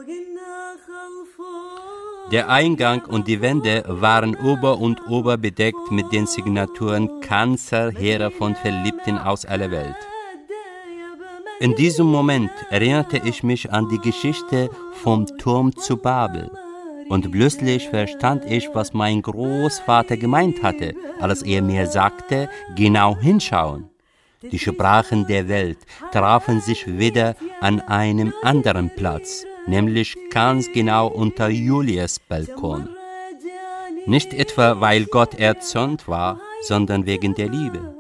Der Eingang und die Wände waren ober und ober bedeckt mit den Signaturen Kanzerheere von Verliebten aus aller Welt. In diesem Moment erinnerte ich mich an die Geschichte vom Turm zu Babel. Und plötzlich verstand ich, was mein Großvater gemeint hatte, als er mir sagte, genau hinschauen. Die Sprachen der Welt trafen sich wieder an einem anderen Platz, nämlich ganz genau unter Julias Balkon. Nicht etwa, weil Gott erzürnt war, sondern wegen der Liebe.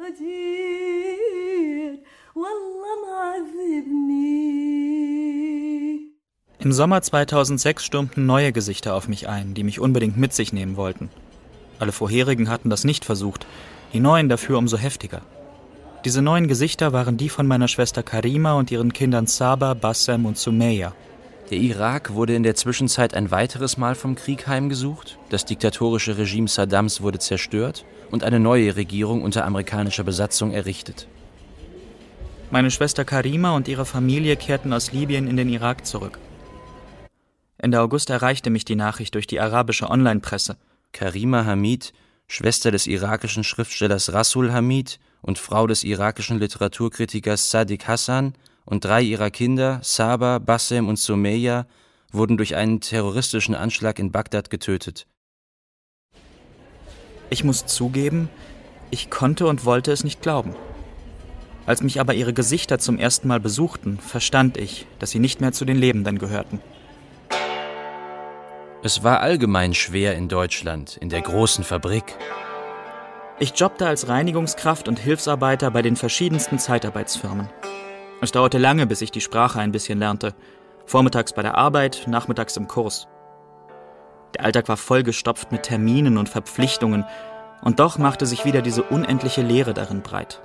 Im Sommer zweitausendsechs stürmten neue Gesichter auf mich ein, die mich unbedingt mit sich nehmen wollten. Alle vorherigen hatten das nicht versucht, die neuen dafür umso heftiger. Diese neuen Gesichter waren die von meiner Schwester Karima und ihren Kindern Saba, Bassem und Sumeya. Der Irak wurde in der Zwischenzeit ein weiteres Mal vom Krieg heimgesucht, das diktatorische Regime Saddams wurde zerstört und eine neue Regierung unter amerikanischer Besatzung errichtet. Meine Schwester Karima und ihre Familie kehrten aus Libyen in den Irak zurück. Ende August erreichte mich die Nachricht durch die arabische Online-Presse. Karima Hamid, Schwester des irakischen Schriftstellers Rasul Hamid und Frau des irakischen Literaturkritikers Sadiq Hassan und drei ihrer Kinder, Saba, Bassem und Sumeya, wurden durch einen terroristischen Anschlag in Bagdad getötet. Ich muss zugeben, ich konnte und wollte es nicht glauben. Als mich aber ihre Gesichter zum ersten Mal besuchten, verstand ich, dass sie nicht mehr zu den Lebenden gehörten. Es war allgemein schwer in Deutschland, in der großen Fabrik. Ich jobbte als Reinigungskraft und Hilfsarbeiter bei den verschiedensten Zeitarbeitsfirmen. Es dauerte lange, bis ich die Sprache ein bisschen lernte. Vormittags bei der Arbeit, nachmittags im Kurs. Der Alltag war vollgestopft mit Terminen und Verpflichtungen, und doch machte sich wieder diese unendliche Leere darin breit.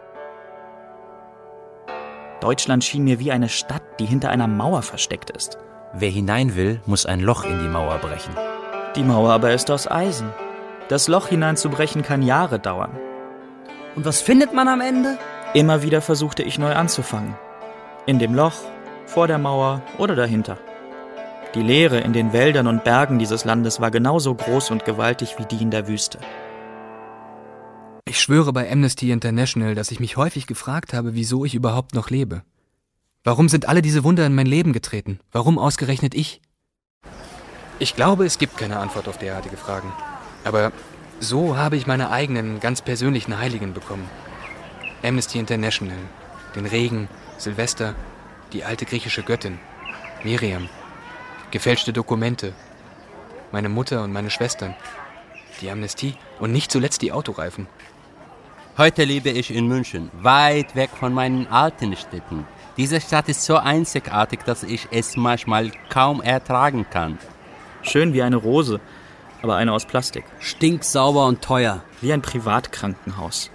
Deutschland schien mir wie eine Stadt, die hinter einer Mauer versteckt ist. Wer hinein will, muss ein Loch in die Mauer brechen. Die Mauer aber ist aus Eisen. Das Loch hineinzubrechen kann Jahre dauern. Und was findet man am Ende? Immer wieder versuchte ich neu anzufangen. In dem Loch, vor der Mauer oder dahinter. Die Leere in den Wäldern und Bergen dieses Landes war genauso groß und gewaltig wie die in der Wüste. Ich schwöre bei Amnesty International, dass ich mich häufig gefragt habe, wieso ich überhaupt noch lebe. Warum sind alle diese Wunder in mein Leben getreten? Warum ausgerechnet ich? Ich glaube, es gibt keine Antwort auf derartige Fragen. Aber so habe ich meine eigenen, ganz persönlichen Heiligen bekommen. Amnesty International, den Regen, Silvester, die alte griechische Göttin, Miriam, gefälschte Dokumente, meine Mutter und meine Schwestern, die Amnestie und nicht zuletzt die Autoreifen. Heute lebe ich in München, weit weg von meinen alten Städten. Diese Stadt ist so einzigartig, dass ich es manchmal kaum ertragen kann. Schön wie eine Rose, aber eine aus Plastik. Stinksauber und teuer. Wie ein Privatkrankenhaus.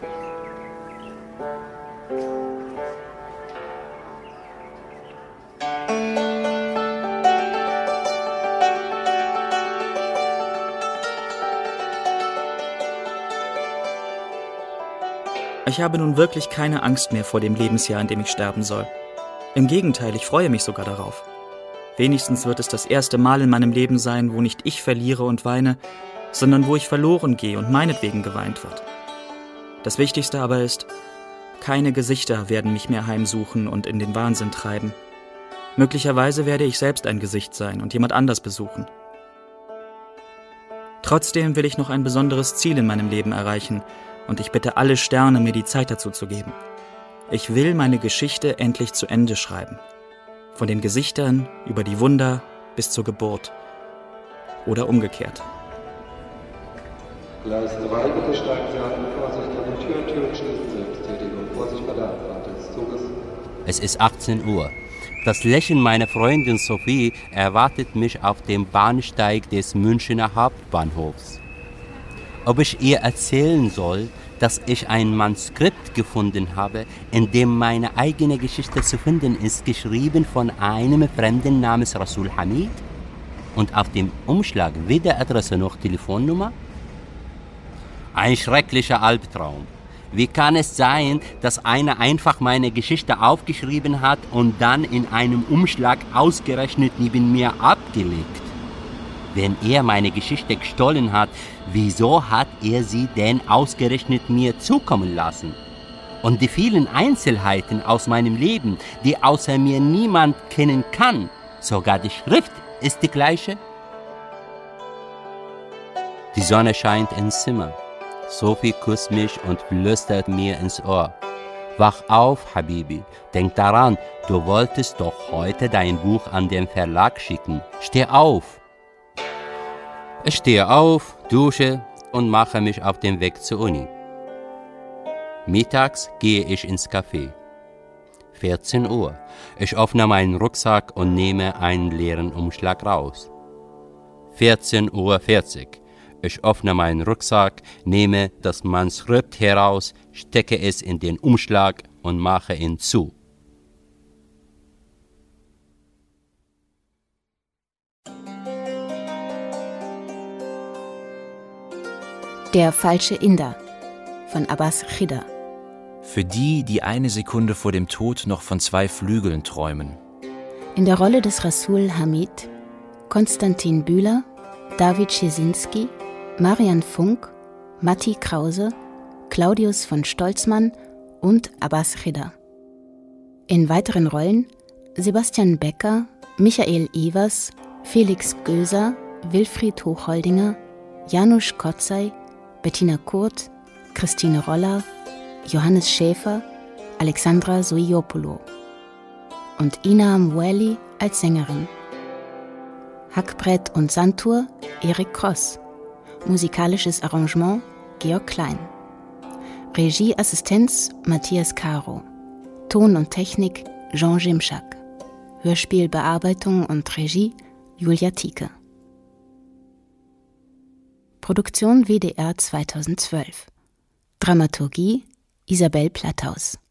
Ich habe nun wirklich keine Angst mehr vor dem Lebensjahr, in dem ich sterben soll. Im Gegenteil, ich freue mich sogar darauf. Wenigstens wird es das erste Mal in meinem Leben sein, wo nicht ich verliere und weine, sondern wo ich verloren gehe und meinetwegen geweint wird. Das Wichtigste aber ist, keine Gesichter werden mich mehr heimsuchen und in den Wahnsinn treiben. Möglicherweise werde ich selbst ein Gesicht sein und jemand anders besuchen. Trotzdem will ich noch ein besonderes Ziel in meinem Leben erreichen und ich bitte alle Sterne, mir die Zeit dazu zu geben. Ich will meine Geschichte endlich zu Ende schreiben. Von den Gesichtern über die Wunder bis zur Geburt. Oder umgekehrt. Gleis drei, bitte steigen Sie ein. Vorsicht an den Türen, Türen schließen Selbsttätigung. Vorsicht bei der Abfahrt des Zuges. Es ist achtzehn Uhr. Das Lächeln meiner Freundin Sophie erwartet mich auf dem Bahnsteig des Münchner Hauptbahnhofs. Ob ich ihr erzählen soll, dass ich ein Manuskript gefunden habe, in dem meine eigene Geschichte zu finden ist, geschrieben von einem Fremden namens Rasul Hamid? Und auf dem Umschlag weder Adresse noch Telefonnummer? Ein schrecklicher Albtraum. Wie kann es sein, dass einer einfach meine Geschichte aufgeschrieben hat und dann in einem Umschlag ausgerechnet neben mir abgelegt? Wenn er meine Geschichte gestohlen hat, wieso hat er sie denn ausgerechnet mir zukommen lassen? Und die vielen Einzelheiten aus meinem Leben, die außer mir niemand kennen kann, sogar die Schrift ist die gleiche? Die Sonne scheint ins Zimmer. Sophie küsst mich und flüstert mir ins Ohr. Wach auf, Habibi. Denk daran, du wolltest doch heute dein Buch an den Verlag schicken. Steh auf. Ich stehe auf, dusche und mache mich auf den Weg zur Uni. Mittags gehe ich ins Café. vierzehn Uhr. Ich öffne meinen Rucksack und nehme einen leeren Umschlag raus. vierzehn Uhr vierzig. Ich öffne meinen Rucksack, nehme das Manuskript heraus, stecke es in den Umschlag und mache ihn zu. Der falsche Inder von Abbas Khidr. Für die, die eine Sekunde vor dem Tod noch von zwei Flügeln träumen. In der Rolle des Rasul Hamid Konstantin Bühler, David Ciesinski, Marian Funk, Matti Krause, Claudius von Stolzmann und Abbas Khidr. In weiteren Rollen Sebastian Becker, Michael Evers, Felix Göser, Wilfried Hochholdinger, Janusz Kotzay, Bettina Kurt, Christine Roller, Johannes Schäfer, Alexandra Soiopoulou und Ina Mweli als Sängerin. Hackbrett und Santur Erik Kross. Musikalisches Arrangement Georg Klein. Regieassistenz Matthias Caro. Ton und Technik Jean Jimschak. Hörspielbearbeitung und Regie Julia Tieke. Produktion W D R zweitausendzwölf. Dramaturgie Isabel Platthaus.